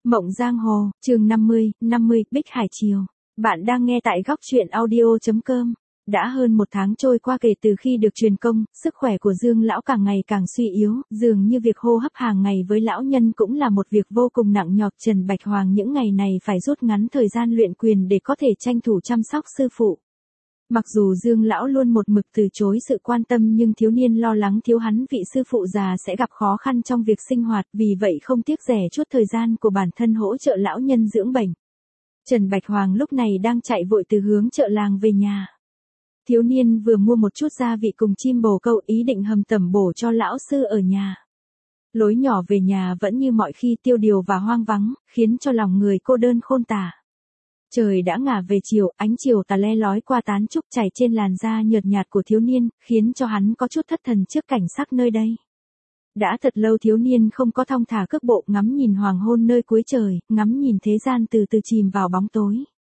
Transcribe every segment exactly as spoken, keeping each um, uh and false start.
Mộng Giang Hồ, chương năm mươi, năm mươi, Bích Hải Triều. Bạn đang nghe tại góc truyện audio chấm com. Đã hơn một tháng trôi qua kể từ khi được truyền công, sức khỏe của Dương lão càng ngày càng suy yếu, dường như việc hô hấp hàng ngày với lão nhân cũng là một việc vô cùng nặng nhọc. Trần Bạch Hoàng những ngày này phải rút ngắn thời gian luyện quyền để có thể tranh thủ chăm sóc sư phụ. Mặc dù Dương lão luôn một mực từ chối sự quan tâm nhưng thiếu niên lo lắng thiếu hắn vị sư phụ già sẽ gặp khó khăn trong việc sinh hoạt, vì vậy không tiếc rẻ chút thời gian của bản thân hỗ trợ lão nhân dưỡng bệnh. Trần Bạch Hoàng lúc này đang chạy vội từ hướng chợ làng về nhà. Thiếu niên vừa mua một chút gia vị cùng chim bồ câu ý định hầm tẩm bổ cho lão sư ở nhà. Lối nhỏ về nhà vẫn như mọi khi tiêu điều và hoang vắng, khiến cho lòng người cô đơn khôn tả. Trời đã ngả về chiều, ánh chiều tà le lói qua tán trúc chảy trên làn da nhợt nhạt của thiếu niên, khiến cho hắn có chút thất thần trước cảnh sắc nơi đây. Đã thật lâu thiếu niên không có thong thả cước bộ ngắm nhìn hoàng hôn nơi cuối trời, ngắm nhìn thế gian từ từ chìm vào bóng tối.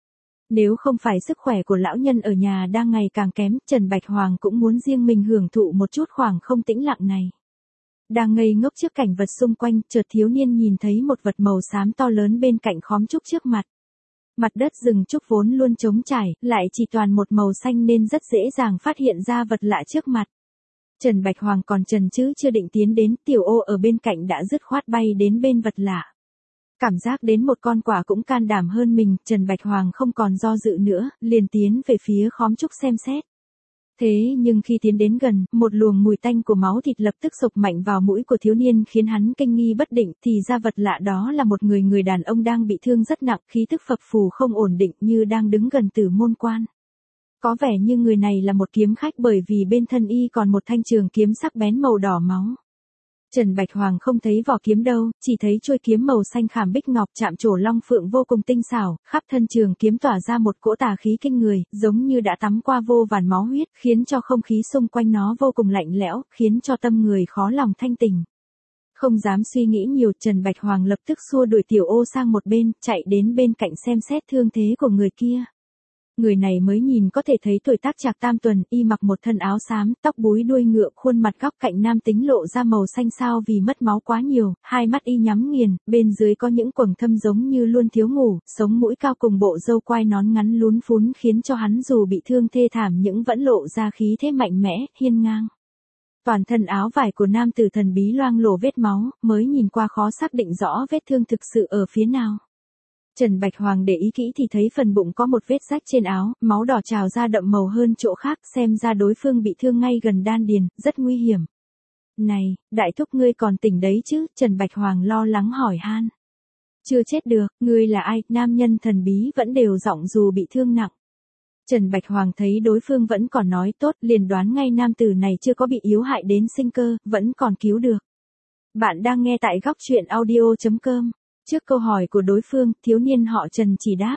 Nếu không phải sức khỏe của lão nhân ở nhà đang ngày càng kém, Trần Bạch Hoàng cũng muốn riêng mình hưởng thụ một chút khoảng không tĩnh lặng này. Đang ngây ngốc trước cảnh vật xung quanh, chợt thiếu niên nhìn thấy một vật màu xám to lớn bên cạnh khóm trúc trước mặt. Mặt đất rừng trúc vốn luôn trống trải, lại chỉ toàn một màu xanh nên rất dễ dàng phát hiện ra vật lạ trước mặt. Trần Bạch Hoàng còn chần chừ chưa định tiến đến, tiểu ô ở bên cạnh đã dứt khoát bay đến bên vật lạ. Cảm giác đến một con quả cũng can đảm hơn mình, Trần Bạch Hoàng không còn do dự nữa, liền tiến về phía khóm trúc xem xét. Thế nhưng khi tiến đến gần, một luồng mùi tanh của máu thịt lập tức xộc mạnh vào mũi của thiếu niên khiến hắn kinh nghi bất định, thì ra vật lạ đó là một người người đàn ông đang bị thương rất nặng, khí tức phập phù không ổn định như đang đứng gần Tử Môn Quan. Có vẻ như người này là một kiếm khách bởi vì bên thân y còn một thanh trường kiếm sắc bén màu đỏ máu. Trần Bạch Hoàng không thấy vỏ kiếm đâu, chỉ thấy chuôi kiếm màu xanh khảm bích ngọc chạm trổ long phượng vô cùng tinh xảo, khắp thân trường kiếm tỏa ra một cỗ tà khí kinh người, giống như đã tắm qua vô vàn máu huyết, khiến cho không khí xung quanh nó vô cùng lạnh lẽo, khiến cho tâm người khó lòng thanh tỉnh. Không dám suy nghĩ nhiều, Trần Bạch Hoàng lập tức xua đuổi tiểu ô sang một bên, chạy đến bên cạnh xem xét thương thế của người kia. Người này mới nhìn có thể thấy tuổi tác trạc tam tuần, y mặc một thân áo xám, tóc búi đuôi ngựa, khuôn mặt góc cạnh nam tính lộ ra màu xanh xao vì mất máu quá nhiều, hai mắt y nhắm nghiền, bên dưới có những quầng thâm giống như luôn thiếu ngủ, sống mũi cao cùng bộ râu quai nón ngắn lún phún khiến cho hắn dù bị thương thê thảm nhưng vẫn lộ ra khí thế mạnh mẽ, hiên ngang. Toàn thân áo vải của nam tử thần bí loang lổ vết máu, mới nhìn qua khó xác định rõ vết thương thực sự ở phía nào. Trần Bạch Hoàng để ý kỹ thì thấy phần bụng có một vết rách trên áo, máu đỏ trào ra đậm màu hơn chỗ khác, xem ra đối phương bị thương ngay gần đan điền, rất nguy hiểm. Này, đại thúc ngươi còn tỉnh đấy chứ? Trần Bạch Hoàng lo lắng hỏi han. Chưa chết được, ngươi là ai? Nam nhân thần bí vẫn đều giọng dù bị thương nặng. Trần Bạch Hoàng thấy đối phương vẫn còn nói tốt, liền đoán ngay nam tử này chưa có bị yếu hại đến sinh cơ, vẫn còn cứu được. Bạn đang nghe tại góc truyện audio chấm com. Trước câu hỏi của đối phương, thiếu niên họ Trần chỉ đáp.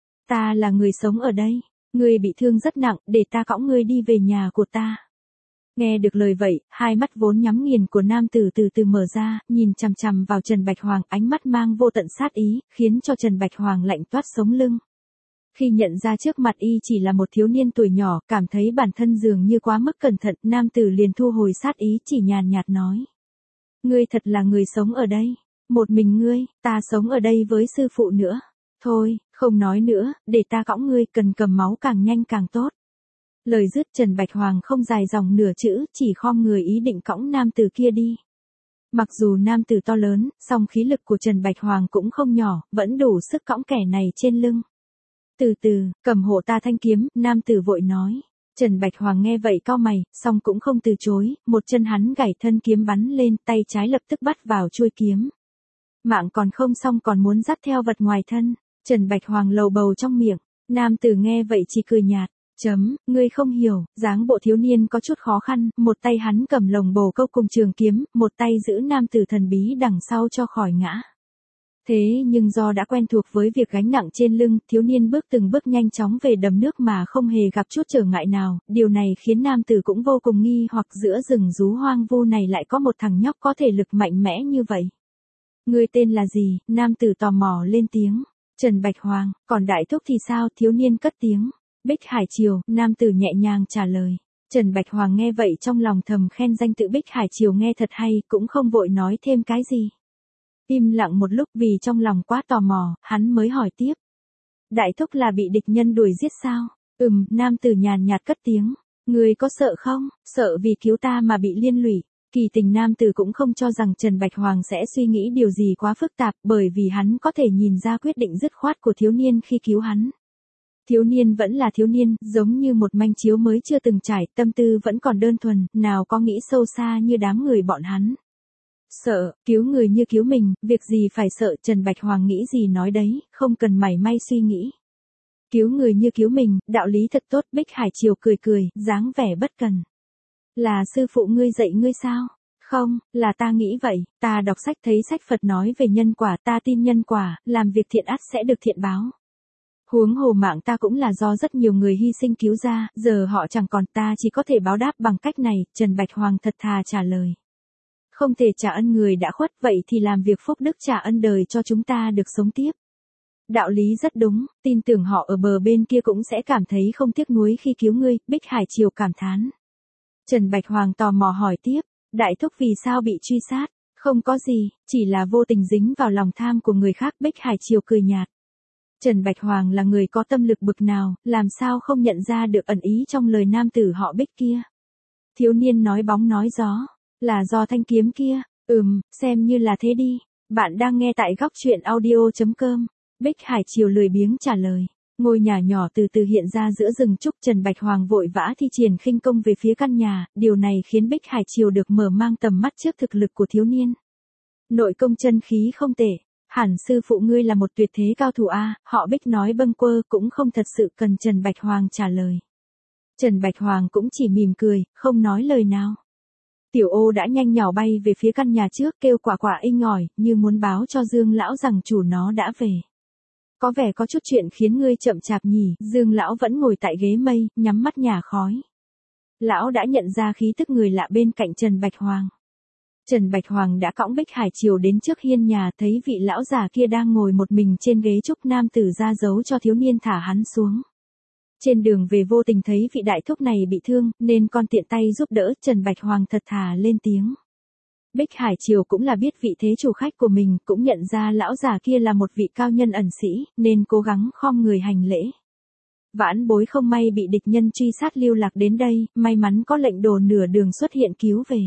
Ta là người sống ở đây. Ngươi bị thương rất nặng, để ta cõng ngươi đi về nhà của ta. Nghe được lời vậy, hai mắt vốn nhắm nghiền của nam tử từ từ mở ra, nhìn chằm chằm vào Trần Bạch Hoàng, ánh mắt mang vô tận sát ý, khiến cho Trần Bạch Hoàng lạnh toát sống lưng. Khi nhận ra trước mặt y chỉ là một thiếu niên tuổi nhỏ, cảm thấy bản thân dường như quá mức cẩn thận, nam tử liền thu hồi sát ý, chỉ nhàn nhạt nói. Ngươi thật là người sống ở đây. Một mình ngươi, ta sống ở đây với sư phụ nữa. Thôi, không nói nữa, để ta cõng ngươi, cần cầm máu càng nhanh càng tốt. Lời dứt, Trần Bạch Hoàng không dài dòng nửa chữ, chỉ khom người ý định cõng nam tử kia đi. Mặc dù nam tử to lớn, song khí lực của Trần Bạch Hoàng cũng không nhỏ, vẫn đủ sức cõng kẻ này trên lưng. Từ từ, cầm hộ ta thanh kiếm, nam tử vội nói. Trần Bạch Hoàng nghe vậy cau mày, song cũng không từ chối, một chân hắn gảy thân kiếm bắn lên, tay trái lập tức bắt vào chuôi kiếm. Mạng còn không xong còn muốn dắt theo vật ngoài thân, Trần Bạch Hoàng lầu bầu trong miệng, nam tử nghe vậy chỉ cười nhạt, chấm, ngươi không hiểu, dáng bộ thiếu niên có chút khó khăn, một tay hắn cầm lồng bồ câu cùng trường kiếm, một tay giữ nam tử thần bí đằng sau cho khỏi ngã. Thế nhưng do đã quen thuộc với việc gánh nặng trên lưng, thiếu niên bước từng bước nhanh chóng về đầm nước mà không hề gặp chút trở ngại nào, điều này khiến nam tử cũng vô cùng nghi hoặc giữa rừng rú hoang vu này lại có một thằng nhóc có thể lực mạnh mẽ như vậy. Ngươi tên là gì? Nam tử tò mò lên tiếng. Trần Bạch Hoàng, còn đại thúc thì sao? Thiếu niên cất tiếng. Bích Hải Triều, nam tử nhẹ nhàng trả lời. Trần Bạch Hoàng nghe vậy trong lòng thầm khen danh tự Bích Hải Triều nghe thật hay, cũng không vội nói thêm cái gì. Im lặng một lúc vì trong lòng quá tò mò, hắn mới hỏi tiếp. Đại thúc là bị địch nhân đuổi giết sao? Ừm, nam tử nhàn nhạt cất tiếng. Người có sợ không? Sợ vì cứu ta mà bị liên lụy. Kỳ tình nam tử cũng không cho rằng Trần Bạch Hoàng sẽ suy nghĩ điều gì quá phức tạp, bởi vì hắn có thể nhìn ra quyết định dứt khoát của thiếu niên khi cứu hắn. Thiếu niên vẫn là thiếu niên, giống như một manh chiếu mới chưa từng trải, tâm tư vẫn còn đơn thuần, nào có nghĩ sâu xa như đám người bọn hắn. Sợ, cứu người như cứu mình, việc gì phải sợ, Trần Bạch Hoàng nghĩ gì nói đấy, không cần mảy may suy nghĩ. Cứu người như cứu mình, đạo lý thật tốt, Bích Hải Triều cười cười, dáng vẻ bất cần. Là sư phụ ngươi dạy ngươi sao? Không, là ta nghĩ vậy, ta đọc sách thấy sách Phật nói về nhân quả, ta tin nhân quả, làm việc thiện ắt sẽ được thiện báo. Huống hồ mạng ta cũng là do rất nhiều người hy sinh cứu ra, giờ họ chẳng còn, ta chỉ có thể báo đáp bằng cách này, Trần Bạch Hoàng thật thà trả lời. Không thể trả ân người đã khuất, vậy thì làm việc phúc đức trả ân đời cho chúng ta được sống tiếp. Đạo lý rất đúng, tin tưởng họ ở bờ bên kia cũng sẽ cảm thấy không tiếc nuối khi cứu ngươi, Bích Hải Triều cảm thán. Trần Bạch Hoàng tò mò hỏi tiếp, đại thúc vì sao bị truy sát? Không có gì, chỉ là vô tình dính vào lòng tham của người khác, Bích Hải Triều cười nhạt. Trần Bạch Hoàng là người có tâm lực bực nào, làm sao không nhận ra được ẩn ý trong lời nam tử họ Bích kia. Thiếu niên nói bóng nói gió, là do thanh kiếm kia, ừm, xem như là thế đi. Bạn đang nghe tại góc truyện audio chấm com. Bích Hải Triều lười biếng trả lời. Ngôi nhà nhỏ từ từ hiện ra giữa rừng trúc, Trần Bạch Hoàng vội vã thi triển khinh công về phía căn nhà, điều này khiến Bích Hải Triều được mở mang tầm mắt trước thực lực của thiếu niên. Nội công chân khí không tệ, hẳn sư phụ ngươi là một tuyệt thế cao thủ a, họ Bích nói bâng quơ, cũng không thật sự cần Trần Bạch Hoàng trả lời. Trần Bạch Hoàng cũng chỉ mỉm cười, không nói lời nào. Tiểu Ô đã nhanh nhảu bay về phía căn nhà trước, kêu quả quả inh ỏi, như muốn báo cho Dương lão rằng chủ nó đã về. Có vẻ có chút chuyện khiến ngươi chậm chạp nhỉ, Dương lão vẫn ngồi tại ghế mây, nhắm mắt nhả khói. Lão đã nhận ra khí tức người lạ bên cạnh Trần Bạch Hoàng. Trần Bạch Hoàng đã cõng Bích Hải Triều đến trước hiên nhà, thấy vị lão già kia đang ngồi một mình trên ghế trúc, nam tử ra dấu cho thiếu niên thả hắn xuống. Trên đường về vô tình thấy vị đại thúc này bị thương, nên con tiện tay giúp đỡ, Trần Bạch Hoàng thật thà lên tiếng. Bích Hải Triều cũng là biết vị thế chủ khách của mình, cũng nhận ra lão già kia là một vị cao nhân ẩn sĩ, nên cố gắng khom người hành lễ. Vãn bối không may bị địch nhân truy sát lưu lạc đến đây, may mắn có lệnh đồ nửa đường xuất hiện cứu về.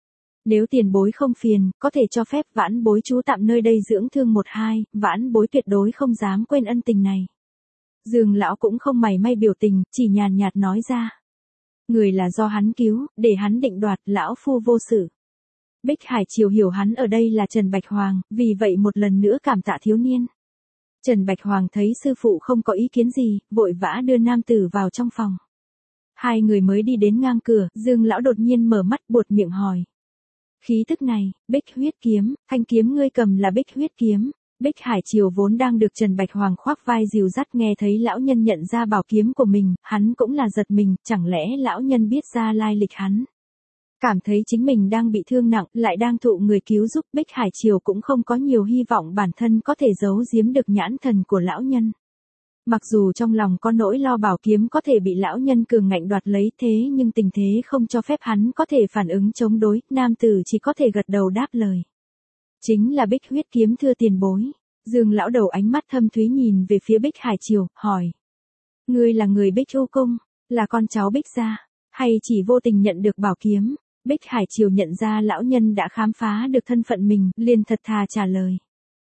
Nếu tiền bối không phiền, có thể cho phép vãn bối trú tạm nơi đây dưỡng thương một hai, vãn bối tuyệt đối không dám quên ân tình này. Dương lão cũng không mảy may biểu tình, chỉ nhàn nhạt nói ra. Người là do hắn cứu, để hắn định đoạt, lão phu vô sự. Bích Hải Triều hiểu hắn ở đây là Trần Bạch Hoàng, vì vậy một lần nữa cảm tạ thiếu niên. Trần Bạch Hoàng thấy sư phụ không có ý kiến gì, vội vã đưa nam tử vào trong phòng. Hai người mới đi đến ngang cửa, Dương lão đột nhiên mở mắt buột miệng hỏi. Khí tức này, Bích huyết kiếm, thanh kiếm ngươi cầm là Bích huyết kiếm. Bích Hải Triều vốn đang được Trần Bạch Hoàng khoác vai dìu dắt, nghe thấy lão nhân nhận ra bảo kiếm của mình, hắn cũng là giật mình, chẳng lẽ lão nhân biết ra lai lịch hắn. Cảm thấy chính mình đang bị thương nặng, lại đang thụ người cứu giúp, Bích Hải Triều cũng không có nhiều hy vọng bản thân có thể giấu giếm được nhãn thần của lão nhân. Mặc dù trong lòng có nỗi lo bảo kiếm có thể bị lão nhân cường ngạnh đoạt lấy, thế nhưng tình thế không cho phép hắn có thể phản ứng chống đối, nam tử chỉ có thể gật đầu đáp lời. Chính là Bích huyết kiếm thưa tiền bối. Dương lão đầu ánh mắt thâm thúy nhìn về phía Bích Hải Triều, hỏi. Ngươi là người Bích U Cung, là con cháu Bích gia, hay chỉ vô tình nhận được bảo kiếm? Bích Hải Triều nhận ra lão nhân đã khám phá được thân phận mình, liền thật thà trả lời.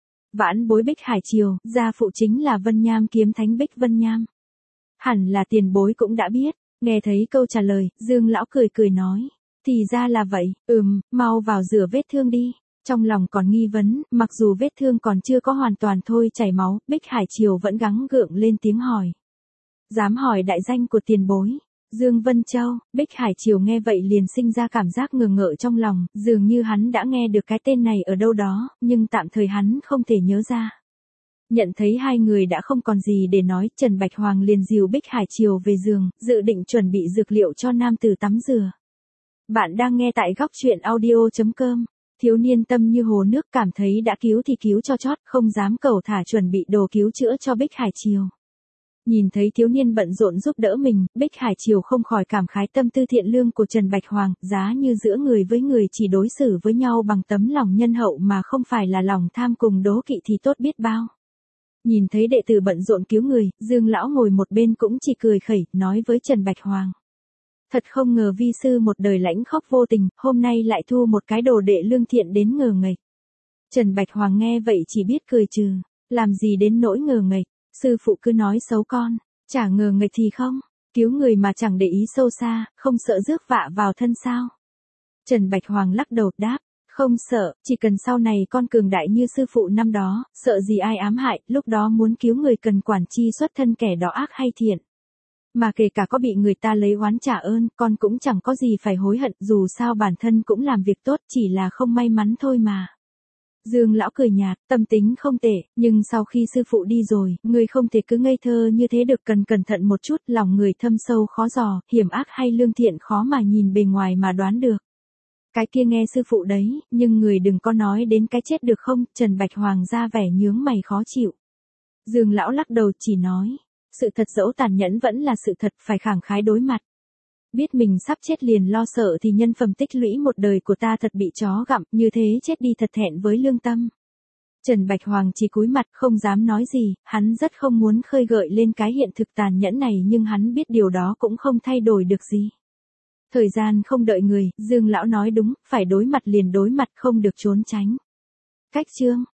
Vãn bối Bích Hải Triều, gia phụ chính là Vân Nham kiếm thánh Bích Vân Nham. Hẳn là tiền bối cũng đã biết, nghe thấy câu trả lời, Dương lão cười cười nói. Thì ra là vậy, ừm, mau vào rửa vết thương đi. Trong lòng còn nghi vấn, mặc dù vết thương còn chưa có hoàn toàn thôi chảy máu, Bích Hải Triều vẫn gắng gượng lên tiếng hỏi. Dám hỏi đại danh của tiền bối. Dương Vân Châu. Bích Hải Triều nghe vậy liền sinh ra cảm giác ngờ ngợ trong lòng, dường như hắn đã nghe được cái tên này ở đâu đó, nhưng tạm thời hắn không thể nhớ ra. Nhận thấy hai người đã không còn gì để nói, Trần Bạch Hoàng liền dìu Bích Hải Triều về giường, dự định chuẩn bị dược liệu cho nam tử tắm rửa. Bạn đang nghe tại góc truyện audio chấm com. Thiếu niên tâm như hồ nước, cảm thấy đã cứu thì cứu cho chót, không dám cẩu thả, chuẩn bị đồ cứu chữa cho Bích Hải Triều. Nhìn thấy thiếu niên bận rộn giúp đỡ mình, Bích Hải Triều không khỏi cảm khái tâm tư thiện lương của Trần Bạch Hoàng, giá như giữa người với người chỉ đối xử với nhau bằng tấm lòng nhân hậu mà không phải là lòng tham cùng đố kỵ thì tốt biết bao. Nhìn thấy đệ tử bận rộn cứu người, Dương lão ngồi một bên cũng chỉ cười khẩy, nói với Trần Bạch Hoàng. Thật không ngờ vi sư một đời lãnh khóc vô tình, hôm nay lại thu một cái đồ đệ lương thiện đến ngờ nghệch. Trần Bạch Hoàng nghe vậy chỉ biết cười trừ, làm gì đến nỗi ngờ nghệch, sư phụ cứ nói xấu con, chả ngờ nghệch thì không, cứu người mà chẳng để ý sâu xa, không sợ rước vạ vào thân sao. Trần Bạch Hoàng lắc đầu đáp, không sợ, chỉ cần sau này con cường đại như sư phụ năm đó, sợ gì ai ám hại, lúc đó muốn cứu người cần quản chi xuất thân kẻ đó ác hay thiện. Mà kể cả có bị người ta lấy oán trả ơn, con cũng chẳng có gì phải hối hận, dù sao bản thân cũng làm việc tốt, chỉ là không may mắn thôi mà. Dương lão cười nhạt, tâm tính không tệ, nhưng sau khi sư phụ đi rồi, người không thể cứ ngây thơ như thế được, cần cẩn thận một chút, lòng người thâm sâu khó dò, hiểm ác hay lương thiện khó mà nhìn bề ngoài mà đoán được. Cái kia nghe sư phụ đấy, nhưng người đừng có nói đến cái chết được không, Trần Bạch Hoàng ra vẻ nhướng mày khó chịu. Dương lão lắc đầu chỉ nói, sự thật dẫu tàn nhẫn vẫn là sự thật, phải khẳng khái đối mặt. Biết mình sắp chết liền lo sợ thì nhân phẩm tích lũy một đời của ta thật bị chó gặm, như thế chết đi thật thẹn với lương tâm. Trần Bạch Hoàng chỉ cúi mặt không dám nói gì, hắn rất không muốn khơi gợi lên cái hiện thực tàn nhẫn này nhưng hắn biết điều đó cũng không thay đổi được gì. Thời gian không đợi người, Dương lão nói đúng, phải đối mặt liền đối mặt không được trốn tránh. Cách chương